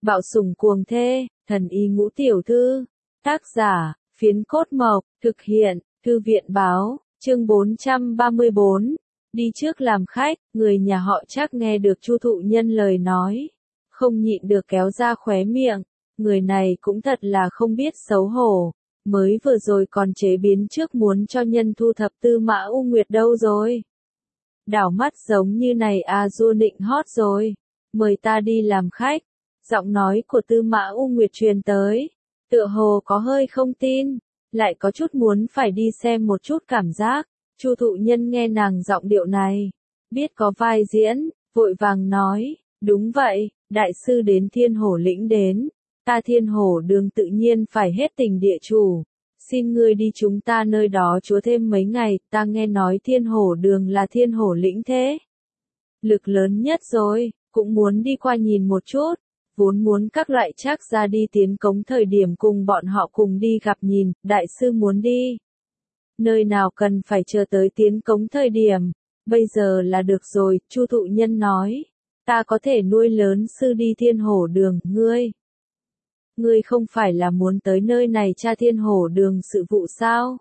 Bạo sủng cuồng thê, thần y ngũ tiểu thư. Tác giả, Phiến Cốt Mộc, thực hiện, Thư viện báo, chương 434. Đi trước làm khách, người nhà họ Trác nghe được Chu thụ nhân lời nói, không nhịn được kéo ra khóe miệng, người này cũng thật là không biết xấu hổ, mới vừa rồi còn chế biến trước muốn cho nhân thu thập Tư Mã U Nguyệt đâu rồi. Đảo mắt giống như này à, du nịnh hót rồi, mời ta đi làm khách. Giọng nói của Tư Mã U Nguyệt truyền tới, tựa hồ có hơi không tin, lại có chút muốn phải đi xem một chút cảm giác. Chu thụ nhân nghe nàng giọng điệu này, biết có vai diễn, vội vàng nói, đúng vậy, đại sư đến Thiên Hổ lĩnh đến, ta Thiên Hổ đường tự nhiên phải hết tình địa chủ, xin ngươi đi chúng ta nơi đó chúa thêm mấy ngày, ta nghe nói Thiên Hổ đường là Thiên Hổ lĩnh thế lực lớn nhất rồi, cũng muốn đi qua nhìn một chút. Vốn muốn các loại Trác ra đi tiến cống thời điểm cùng bọn họ cùng đi gặp nhìn, đại sư muốn đi. Nơi nào cần phải chờ tới tiến cống thời điểm, bây giờ là được rồi, Chu thụ nhân nói. Ta có thể nuôi lớn sư đi Thiên Hổ đường, Ngươi không phải là muốn tới nơi này tra Thiên Hổ đường sự vụ sao?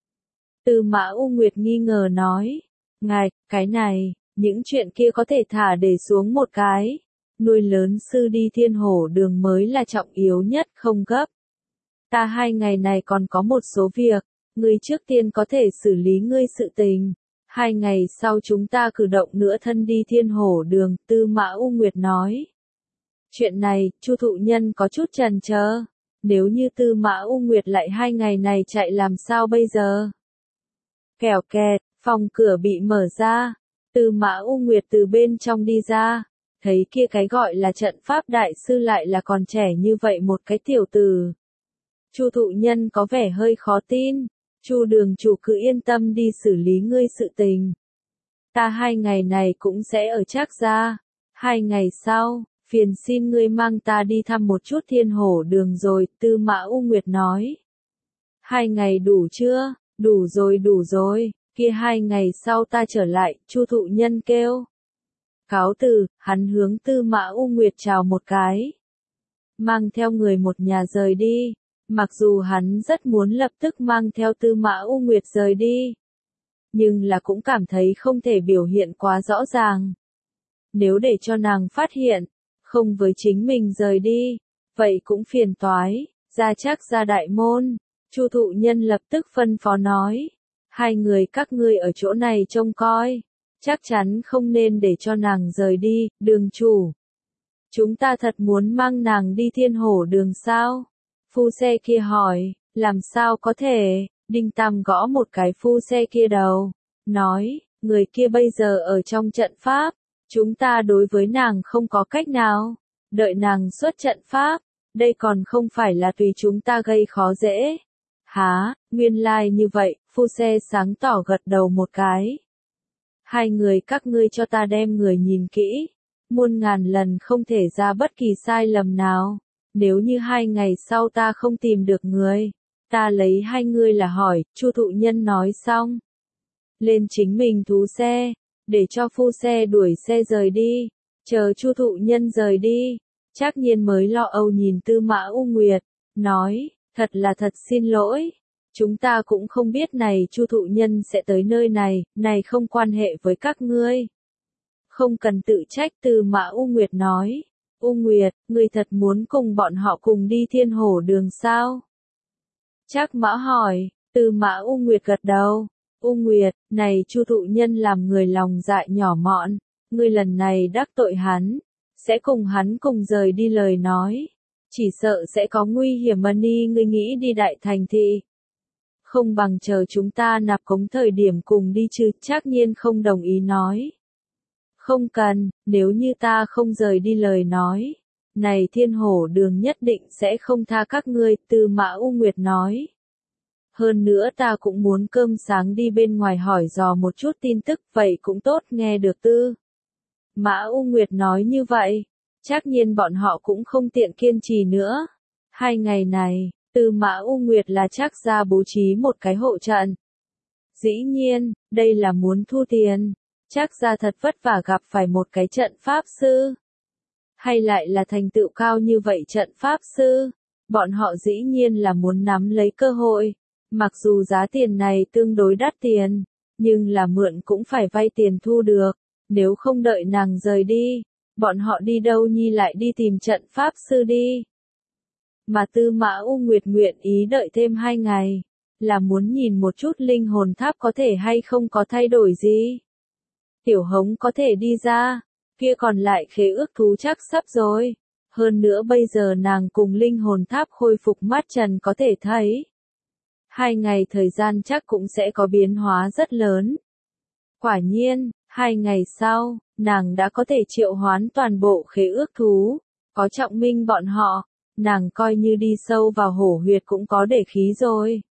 Tư Mã U Nguyệt nghi ngờ nói. Ngài, cái này, những chuyện kia có thể thả để xuống một cái. Nuôi lớn sư đi Thiên Hổ đường mới là trọng yếu nhất, không gấp. Ta 2 ngày này còn có một số việc, ngươi trước tiên có thể xử lý ngươi sự tình. 2 ngày sau chúng ta cử động nữa thân đi Thiên Hổ đường, Tư Mã U Nguyệt nói. Chuyện này, Chu thụ nhân có chút chần chờ. Nếu như Tư Mã U Nguyệt lại 2 ngày này chạy làm sao bây giờ? Kẻo kẹt, phòng cửa bị mở ra. Tư Mã U Nguyệt từ bên trong đi ra. Thấy kia cái gọi là trận pháp đại sư lại là còn trẻ như vậy một cái tiểu tử. Chu thụ nhân có vẻ hơi khó tin. Chu đường chủ cứ yên tâm đi xử lý ngươi sự tình. Ta 2 ngày này cũng sẽ ở Trác gia. 2 ngày sau, phiền xin ngươi mang ta đi thăm một chút Thiên Hổ đường rồi, Tư Mã U Nguyệt nói. 2 ngày đủ chưa? Đủ rồi, kia 2 ngày sau ta trở lại, Chu thụ nhân kêu. Cáo từ, hắn hướng Tư Mã U Nguyệt chào một cái. Mang theo người một nhà rời đi. Mặc dù hắn rất muốn lập tức mang theo Tư Mã U Nguyệt rời đi. Nhưng là cũng cảm thấy không thể biểu hiện quá rõ ràng. Nếu để cho nàng phát hiện, không với chính mình rời đi, vậy cũng phiền toái, ra Trác ra đại môn. Chu thụ nhân lập tức phân phó nói. 2 người các ngươi ở chỗ này trông coi. Chắc chắn không nên để cho nàng rời đi, đường chủ. Chúng ta thật muốn mang nàng đi Thiên Hổ đường sao? Phu xe kia hỏi, làm sao có thể? Đinh Tam gõ một cái phu xe kia đầu, nói, người kia bây giờ ở trong trận pháp, chúng ta đối với nàng không có cách nào, đợi nàng xuất trận pháp, đây còn không phải là tùy chúng ta gây khó dễ. Hả, nguyên lai như vậy, phu xe sáng tỏ gật đầu một cái. 2 người các ngươi cho ta đem người nhìn kỹ, muôn ngàn lần không thể ra bất kỳ sai lầm nào. Nếu như 2 ngày sau ta không tìm được người, ta lấy 2 người là hỏi, Chu thụ nhân nói xong. Lên chính mình thú xe, để cho phu xe đuổi xe rời đi, chờ Chu thụ nhân rời đi, Trác Nhiên mới lo âu nhìn Tư Mã U Nguyệt, nói, thật là thật xin lỗi. Chúng ta cũng không biết này Chu thụ nhân sẽ tới nơi này không quan hệ với các ngươi. Không cần tự trách, Tư Mã U Nguyệt nói. U Nguyệt, ngươi thật muốn cùng bọn họ cùng đi Thiên Hổ đường sao? Trác Mã hỏi, Tư Mã U Nguyệt gật đầu. U Nguyệt, này Chu thụ nhân làm người lòng dạ nhỏ mọn, ngươi lần này đắc tội hắn, sẽ cùng hắn cùng rời đi lời nói. Chỉ sợ sẽ có nguy hiểm mà ni ngươi nghĩ đi đại thành thị. Không bằng chờ chúng ta nạp cống thời điểm cùng đi chứ, Trác Nhiên không đồng ý nói. Không cần, nếu như ta không rời đi lời nói, này Thiên Hổ đường nhất định sẽ không tha các ngươi, Tư Mã U Nguyệt nói. Hơn nữa ta cũng muốn cơm sáng đi bên ngoài hỏi dò một chút tin tức, vậy cũng tốt, nghe được Tư Mã U Nguyệt nói như vậy, Trác Nhiên bọn họ cũng không tiện kiên trì nữa. 2 ngày này, Tư Mã U Nguyệt là Trác gia bố trí một cái hộ trận. Dĩ nhiên, đây là muốn thu tiền. Trác gia thật vất vả gặp phải một cái trận pháp sư. Hay lại là thành tựu cao như vậy trận pháp sư? Bọn họ dĩ nhiên là muốn nắm lấy cơ hội. Mặc dù giá tiền này tương đối đắt tiền, nhưng là mượn cũng phải vay tiền thu được. Nếu không đợi nàng rời đi, bọn họ đi đâu nhi lại đi tìm trận pháp sư đi. Mà Tư Mã U Nguyệt nguyện ý đợi thêm 2 ngày, là muốn nhìn một chút linh hồn tháp có thể hay không có thay đổi gì. Tiểu Hống có thể đi ra, kia còn lại khế ước thú chắc sắp rồi. Hơn nữa bây giờ nàng cùng linh hồn tháp khôi phục mắt trần có thể thấy. 2 ngày thời gian chắc cũng sẽ có biến hóa rất lớn. Quả nhiên, 2 ngày sau, nàng đã có thể triệu hoán toàn bộ khế ước thú. Có Trọng Minh bọn họ, nàng coi như đi sâu vào hổ huyệt cũng có để khí rồi.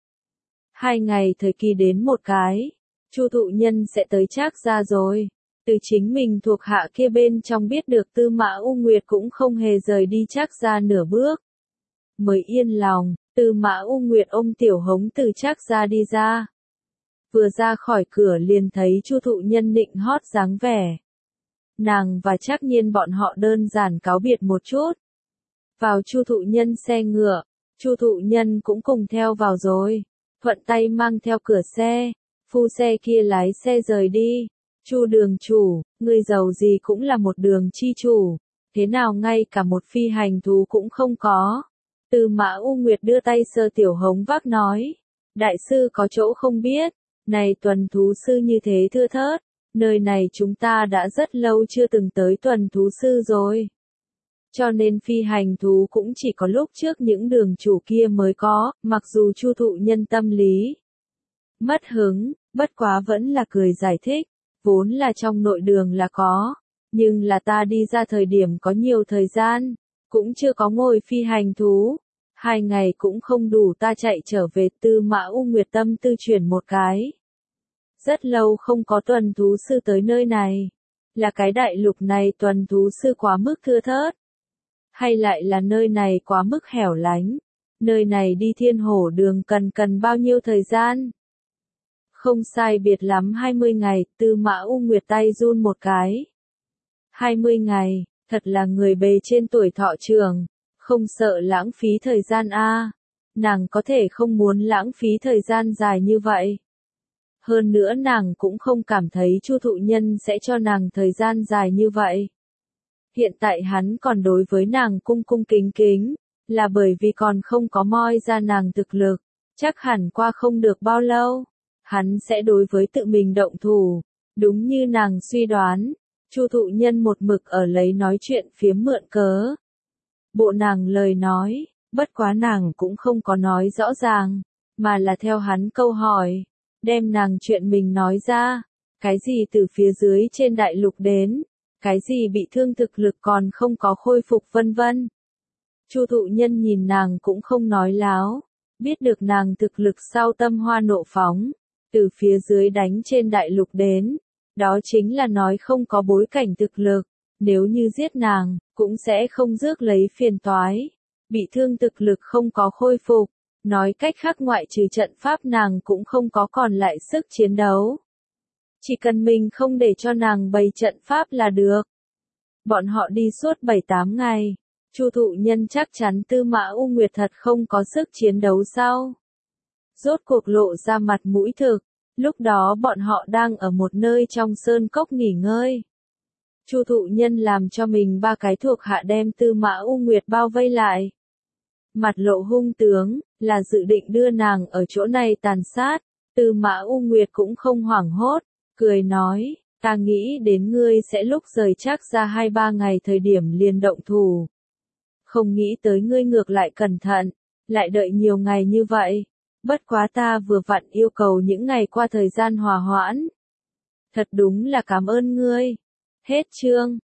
2 ngày thời kỳ đến một cái, Chu Thụ Nhân sẽ tới Trác gia rồi. Từ chính mình thuộc hạ kia bên trong biết được Tư Mã U Nguyệt cũng không hề rời đi Trác gia nửa bước. Mới yên lòng, Tư Mã U Nguyệt ôm Tiểu Hống từ Trác gia đi ra. Vừa ra khỏi cửa liền thấy Chu Thụ Nhân nịnh hót dáng vẻ. Nàng và Trác Nhiên bọn họ đơn giản cáo biệt một chút. Vào Chu Thụ Nhân xe ngựa, Chu Thụ Nhân cũng cùng theo vào rồi. Thuận tay mang theo cửa xe, phu xe kia lái xe rời đi. Chu đường chủ, người giàu gì cũng là một đường chi chủ, thế nào ngay cả một phi hành thú cũng không có. Tư Mã U Nguyệt đưa tay sờ Tiểu Hống vác nói, đại sư có chỗ không biết, này tuần thú sư như thế thưa thớt, nơi này chúng ta đã rất lâu chưa từng tới tuần thú sư rồi. Cho nên phi hành thú cũng chỉ có lúc trước những đường chủ kia mới có, mặc dù Chu Thụ Nhân tâm lý mất hứng, bất quá vẫn là cười giải thích, vốn là trong nội đường là có, nhưng là ta đi ra thời điểm có nhiều thời gian, cũng chưa có ngồi phi hành thú, 2 ngày cũng không đủ ta chạy trở về. Tư Mã U Nguyệt tâm tư chuyển một cái. Rất lâu không có tuần thú sư tới nơi này, là cái đại lục này tuần thú sư quá mức thưa thớt, hay lại là nơi này quá mức hẻo lánh, nơi này đi Thiên Hổ đường cần bao nhiêu thời gian? Không sai biệt lắm 20 ngày, Tư Mã U Nguyệt tay run một cái. 20 ngày, thật là người bề trên tuổi thọ trường, không sợ lãng phí thời gian a. Nàng có thể không muốn lãng phí thời gian dài như vậy. Hơn nữa nàng cũng không cảm thấy Chu Thụ Nhân sẽ cho nàng thời gian dài như vậy. Hiện tại hắn còn đối với nàng cung cung kính kính, là bởi vì còn không có moi ra nàng thực lực, chắc hẳn qua không được bao lâu, hắn sẽ đối với tự mình động thủ. Đúng như nàng suy đoán, Chu Thụ Nhân một mực ở lấy nói chuyện phiếm mượn cớ. Bộ nàng lời nói, bất quá nàng cũng không có nói rõ ràng, mà là theo hắn câu hỏi, đem nàng chuyện mình nói ra, cái gì từ phía dưới trên đại lục đến, cái gì bị thương thực lực còn không có khôi phục vân vân. Chu Thụ Nhân nhìn nàng cũng không nói láo, biết được nàng thực lực sau tâm hoa nộ phóng, từ phía dưới đánh trên đại lục đến, đó chính là nói không có bối cảnh thực lực, nếu như giết nàng, cũng sẽ không rước lấy phiền toái, bị thương thực lực không có khôi phục, nói cách khác ngoại trừ trận pháp nàng cũng không có còn lại sức chiến đấu. Chỉ cần mình không để cho nàng bày trận pháp là được. Bọn họ đi suốt 7-8 ngày, Chu Thụ Nhân chắc chắn Tư Mã U Nguyệt thật không có sức chiến đấu sau. Rốt cuộc lộ ra mặt mũi thực, lúc đó bọn họ đang ở một nơi trong sơn cốc nghỉ ngơi. Chu Thụ Nhân làm cho mình 3 cái thuộc hạ đem Tư Mã U Nguyệt bao vây lại. Mặt lộ hung tướng, là dự định đưa nàng ở chỗ này tàn sát. Tư Mã U Nguyệt cũng không hoảng hốt, cười nói, ta nghĩ đến ngươi sẽ lúc rời Trác ra 2-3 ngày thời điểm liền động thủ. Không nghĩ tới ngươi ngược lại cẩn thận, lại đợi nhiều ngày như vậy. Bất quá ta vừa vặn yêu cầu những ngày qua thời gian hòa hoãn. Thật đúng là cảm ơn ngươi. Hết chương.